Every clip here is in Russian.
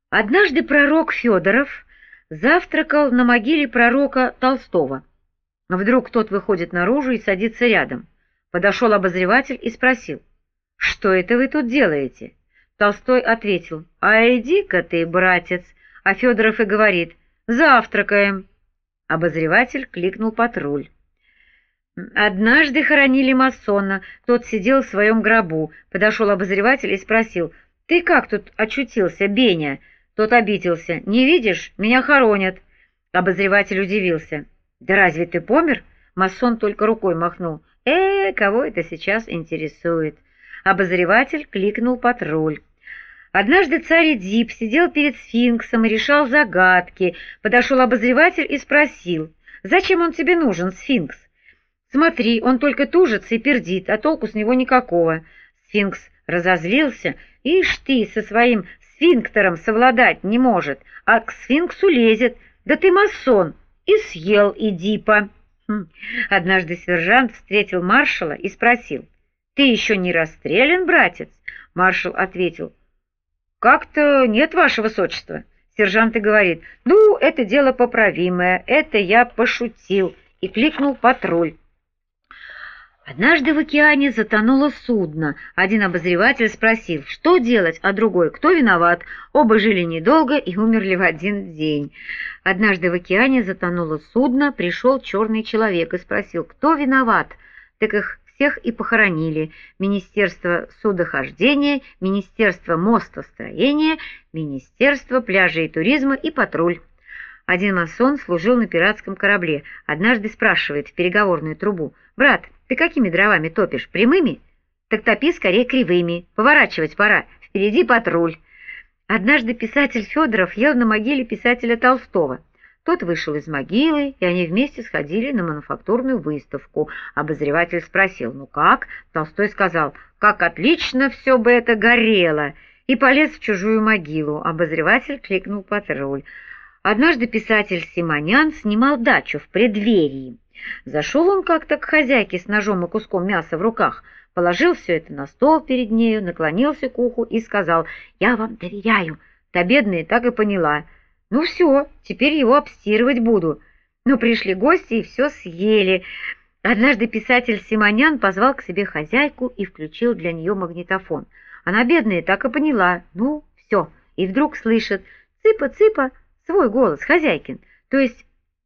Однажды пророк Федоров завтракал на могиле пророка Толстого. Вдруг тот выходит наружу и садится рядом. Подошел обозреватель и спросил: «Что это вы тут делаете?» Толстой ответил: «А иди-ка ты, братец!» А Федоров и говорит: «Завтракаем!» Обозреватель кликнул патруль. Однажды хоронили масона, тот сидел в своем гробу. Подошел обозреватель и спросил: «Ты как тут очутился, Беня?» Тот обиделся: «Не видишь, меня хоронят». Обозреватель удивился: «Да разве ты помер?» Масон только рукой махнул: кого это сейчас интересует?» Обозреватель кликнул патруль. Однажды царь Эдип сидел перед сфинксом и решал загадки. Подошел обозреватель и спросил: «Зачем он тебе нужен, сфинкс?» «Смотри, он только тужится и пердит, а толку с него никакого». Сфинкс разозлился: «Ишь ты, со своим сфинктером совладать не может, а к сфинксу лезет. Да ты масон!» И съел Эдипа. Однажды сержант встретил маршала и спросил: «Ты еще не расстрелян, братец?» Маршал ответил: «Как-то нет, ваше высочество». Сержант и говорит: «Ну, это дело поправимое, это я пошутил», и кликнул патруль. Однажды в океане затонуло судно. Один обозреватель спросил, что делать, а другой, кто виноват. Оба жили недолго и умерли в один день. Однажды в океане затонуло судно, пришел черный человек и спросил, кто виноват. Так их всех и похоронили. Министерство судохождения, Министерство мостостроения, Министерство пляжей и туризма и патруль. Один масон служил на пиратском корабле. Однажды спрашивает в переговорную трубу: «Брат, ты какими дровами топишь? Прямыми? Так топи скорее кривыми. Поворачивать пора. Впереди патруль». Однажды писатель Федоров ел на могиле писателя Толстого. Тот вышел из могилы, и они вместе сходили на мануфактурную выставку. Обозреватель спросил: «Ну как?» Толстой сказал: «Как отлично все бы это горело!» и полез в чужую могилу. Обозреватель кликнул патруль. Однажды писатель Симонян снимал дачу в преддверии. Зашел он как-то к хозяйке с ножом и куском мяса в руках, положил все это на стол перед нею, наклонился к уху и сказал: «Я вам доверяю». Та бедная так и поняла. «Ну все, теперь его обстирывать буду». Но пришли гости и все съели. Однажды писатель Симонян позвал к себе хозяйку и включил для нее магнитофон. Она, бедная, так и поняла. Ну, все. И вдруг слышит: «Цыпа-цыпа», свой голос, хозяйкин. То есть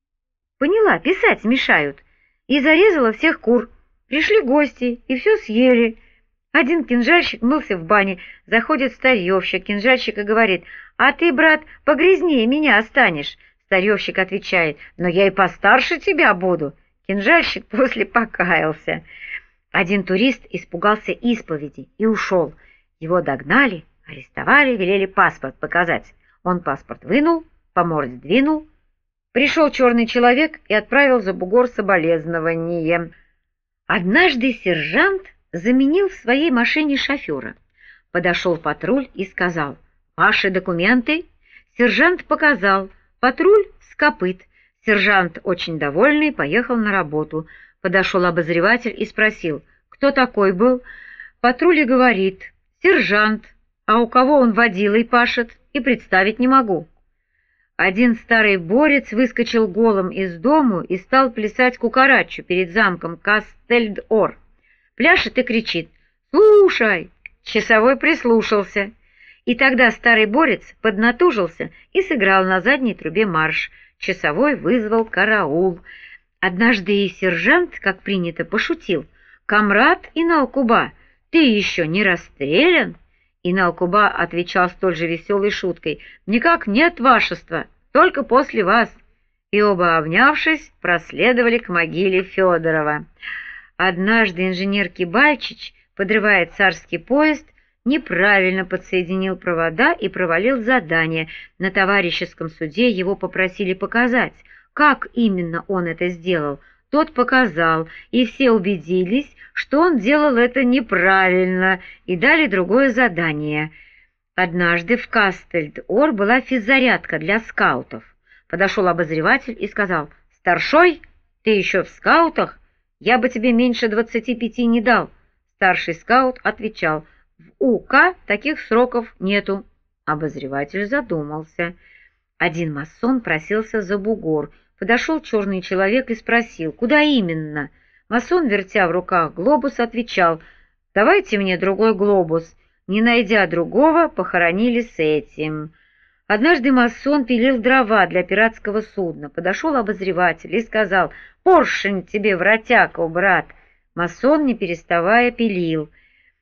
поняла, писать мешают. И зарезала всех кур. Пришли гости и все съели. Один кинжальщик мылся в бане. Заходит старьевщик, кинжальщик и говорит: «А ты, брат, погрязнее меня станешь». Старьевщик отвечает: «Но я и постарше тебя буду». Кинжальщик после покаялся. Один турист испугался исповеди и ушел. Его догнали, арестовали, велели паспорт показать. Он паспорт вынул, по морде двинул. Пришел черный человек и отправил за бугор соболезнования. Однажды сержант заменил в своей машине шофера. Подошел патруль и сказал: «Ваши документы?» Сержант показал. Патруль с копыт. Сержант, очень довольный, поехал на работу. Подошел обозреватель и спросил: «Кто такой был?» Патруль и говорит: «Сержант. А у кого он водилой пашет? И представить не могу». Один старый борец выскочил голым из дому и стал плясать кукарачу перед замком Кастельд-Ор. Пляшет и кричит: «Слушай!» Часовой прислушался. И тогда старый борец поднатужился и сыграл на задней трубе марш. Часовой вызвал караул. Однажды и сержант, как принято, пошутил: «Камрад Иналкуба, ты еще не расстрелян?» Иналкуба отвечал столь же веселой шуткой: «Никак нет, вашества, только после вас». И оба, обнявшись, проследовали к могиле Федорова. Однажды инженер Кибальчич, подрывая царский поезд, неправильно подсоединил провода и провалил задание. На товарищеском суде его попросили показать, как именно он это сделал. Тот показал, и все убедились, что он делал это неправильно, и дали другое задание. Однажды в Кастельд-Ор была физзарядка для скаутов. Подошел обозреватель и сказал: «Старшой, ты еще в скаутах? Я бы тебе меньше 25 не дал». Старший скаут отвечал: «В УК таких сроков нету». Обозреватель задумался. Один масон просился за бугор. Подошел черный человек и спросил, куда именно? Масон, вертя в руках глобус, отвечал, «Давайте мне другой глобус». Не найдя другого, похоронили с этим. Однажды масон пилил дрова для пиратского судна. Подошел обозреватель и сказал, «Поршень тебе, вратяка, брат!» Масон, не переставая, пилил.